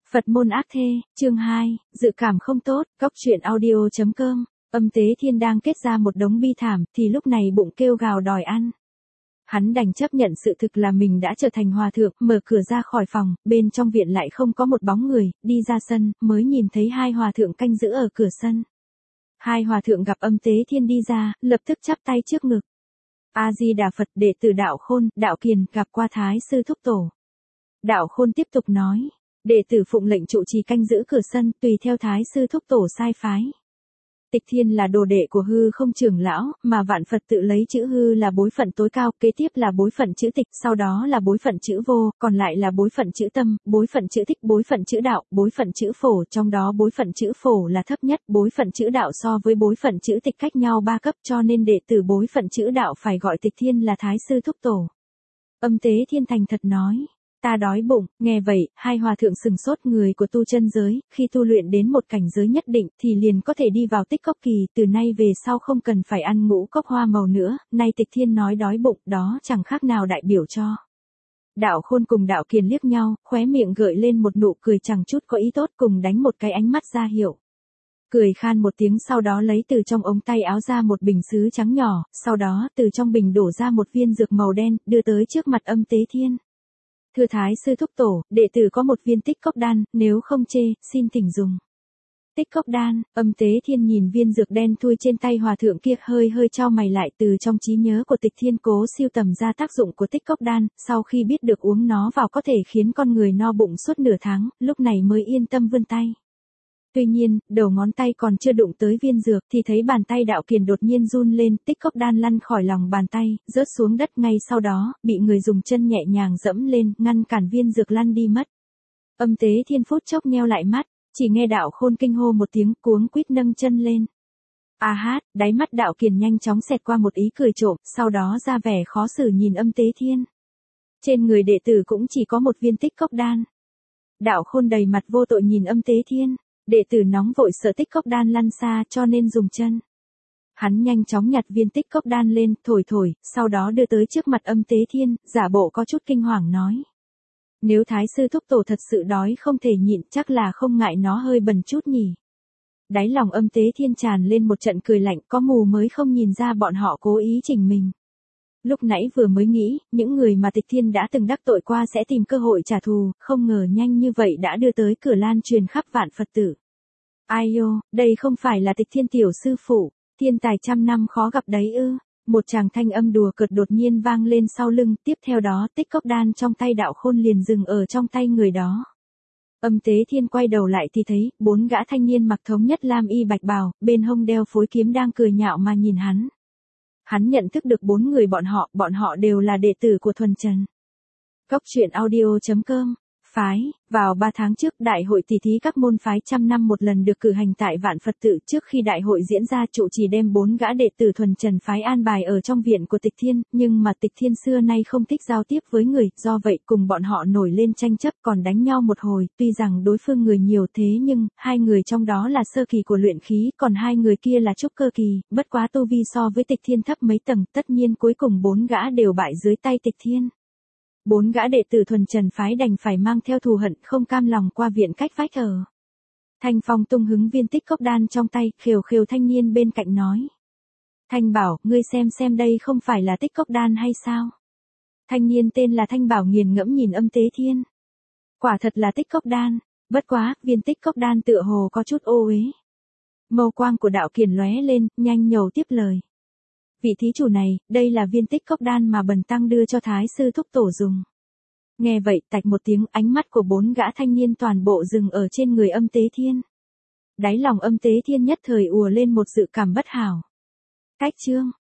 Phật môn ác thê, chương 2, dự cảm không tốt, góc truyện audio.com. Âm Tế Thiên đang kết ra một đống bi thảm, thì lúc này bụng kêu gào đòi ăn. Hắn đành chấp nhận sự thực là mình đã trở thành hòa thượng, mở cửa ra khỏi phòng, bên trong viện lại không có một bóng người, đi ra sân, mới nhìn thấy hai hòa thượng canh giữ ở cửa sân. Hai hòa thượng gặp Âm Tế Thiên đi ra, lập tức chắp tay trước ngực. A-di-đà Phật, đệ tử Đạo Khôn, Đạo Kiền, gặp qua Thái sư thúc tổ. Đạo Khôn tiếp tục nói, đệ tử phụng lệnh trụ trì canh giữ cửa sân, tùy theo Thái sư thúc tổ sai phái. Tịch Thiên là đồ đệ của Hư Không trưởng lão, mà Vạn Phật tự lấy chữ Hư là bối phận tối cao, kế tiếp là bối phận chữ Tịch, sau đó là bối phận chữ Vô, còn lại là bối phận chữ Tâm, bối phận chữ Thích, bối phận chữ Đạo, bối phận chữ Phổ, trong đó bối phận chữ Phổ là thấp nhất, bối phận chữ Đạo so với bối phận chữ Tịch cách nhau 3 cấp, cho nên đệ tử bối phận chữ Đạo phải gọi Tịch Thiên là Thái sư thúc tổ. Âm Tế Thiên thành thật nói, ta đói bụng. Nghe vậy, hai hòa thượng sừng sốt. Người của tu chân giới, khi tu luyện đến một cảnh giới nhất định thì liền có thể đi vào tích cốc kỳ, từ nay về sau không cần phải ăn ngũ cốc hoa màu nữa. Nay Tịch Thiên nói đói bụng, đó chẳng khác nào đại biểu cho. Đạo Khôn cùng Đạo Kiền liếc nhau, khóe miệng gợi lên một nụ cười chẳng chút có ý tốt, cùng đánh một cái ánh mắt ra hiệu. Cười khan một tiếng, sau đó lấy từ trong ống tay áo ra một bình sứ trắng nhỏ, sau đó từ trong bình đổ ra một viên dược màu đen, đưa tới trước mặt Âm Tế Thiên. Thưa Thái sư thúc tổ, đệ tử có một viên tích cốc đan, nếu không chê, xin thỉnh dùng. Tích cốc đan. Âm Tế Thiên nhìn viên dược đen thui trên tay hòa thượng kia, hơi chau mày lại. Từ trong trí nhớ của Tịch Thiên cố siêu tầm ra tác dụng của tích cốc đan, sau khi biết được uống nó vào có thể khiến con người no bụng suốt nửa tháng, lúc này mới yên tâm vươn tay. Tuy nhiên, đầu ngón tay còn chưa đụng tới viên dược thì thấy bàn tay Đạo Kiền đột nhiên run lên, tích cốc đan lăn khỏi lòng bàn tay, rớt xuống đất, ngay sau đó, bị người dùng chân nhẹ nhàng dẫm lên, ngăn cản viên dược lăn đi mất. Âm Tế Thiên phút chốc nheo lại mắt, chỉ nghe Đạo Khôn kinh hô một tiếng, cuống quýt nâng chân lên. A hát, đáy mắt Đạo Kiền nhanh chóng xẹt qua một ý cười trộm, sau đó ra vẻ khó xử nhìn Âm Tế Thiên. Trên người đệ tử cũng chỉ có một viên tích cốc đan. Đạo Khôn đầy mặt vô tội nhìn Âm Tế Thiên. Đệ tử nóng vội sợ tích cốc đan lăn xa cho nên dùng chân. Hắn nhanh chóng nhặt viên tích cốc đan lên, thổi, sau đó đưa tới trước mặt Âm Tế Thiên, giả bộ có chút kinh hoàng nói. Nếu Thái sư thúc tổ thật sự đói không thể nhịn, chắc là không ngại nó hơi bần chút nhỉ. Đáy lòng Âm Tế Thiên tràn lên một trận cười lạnh, có mù mới không nhìn ra bọn họ cố ý chỉnh mình. Lúc nãy vừa mới nghĩ, những người mà Tịch Thiên đã từng đắc tội qua sẽ tìm cơ hội trả thù, không ngờ nhanh như vậy đã đưa tới cửa lan truyền khắp Vạn Phật tử. Ai ô, đây không phải là Tịch Thiên tiểu sư phụ, thiên tài trăm năm khó gặp đấy ư. Một tràng thanh âm đùa cợt đột nhiên vang lên sau lưng, tiếp theo đó tích cốc đan trong tay Đạo Khôn liền dừng ở trong tay người đó. Âm Tế Thiên quay đầu lại thì thấy, 4 gã thanh niên mặc thống nhất lam y bạch bào, bên hông đeo phối kiếm đang cười nhạo mà nhìn hắn. Hắn nhận thức được 4 người bọn họ đều là đệ tử của Thuần Trần. Góc truyện audio.com. Phái, vào 3 tháng trước, đại hội tỷ thí các môn phái trăm năm một lần được cử hành tại Vạn Phật tự. Trước khi đại hội diễn ra, trụ trì đem 4 gã đệ tử Thuần Trần phái an bài ở trong viện của Tịch Thiên, nhưng mà Tịch Thiên xưa nay không thích giao tiếp với người, do vậy cùng bọn họ nổi lên tranh chấp, còn đánh nhau một hồi. Tuy rằng đối phương người nhiều thế nhưng, 2 người trong đó là sơ kỳ của luyện khí, còn 2 người kia là trúc cơ kỳ, bất quá tu vi so với Tịch Thiên thấp mấy tầng, tất nhiên cuối cùng 4 gã đều bại dưới tay Tịch Thiên. 4 gã đệ tử Thuần Trần phái đành phải mang theo thù hận, không cam lòng qua viện cách vách ở. Thanh Phong tung hứng viên tích cốc đan trong tay, khều thanh niên bên cạnh nói. Thanh Bảo, ngươi xem đây không phải là tích cốc đan hay sao? Thanh niên tên là Thanh Bảo nghiền ngẫm nhìn Âm Tế Thiên. Quả thật là tích cốc đan, bất quá, viên tích cốc đan tựa hồ có chút ô uế. Mâu quang của Đạo Kiền lóe lên, nhanh nhầu tiếp lời. Vị thí chủ này, đây là viên tích cốc đan mà bần tăng đưa cho Thái sư thúc tổ dùng. Nghe vậy, tạch một tiếng, ánh mắt của 4 gã thanh niên toàn bộ dừng ở trên người Âm Tế Thiên. Đáy lòng Âm Tế Thiên nhất thời ùa lên một dự cảm bất hảo. Cách chương.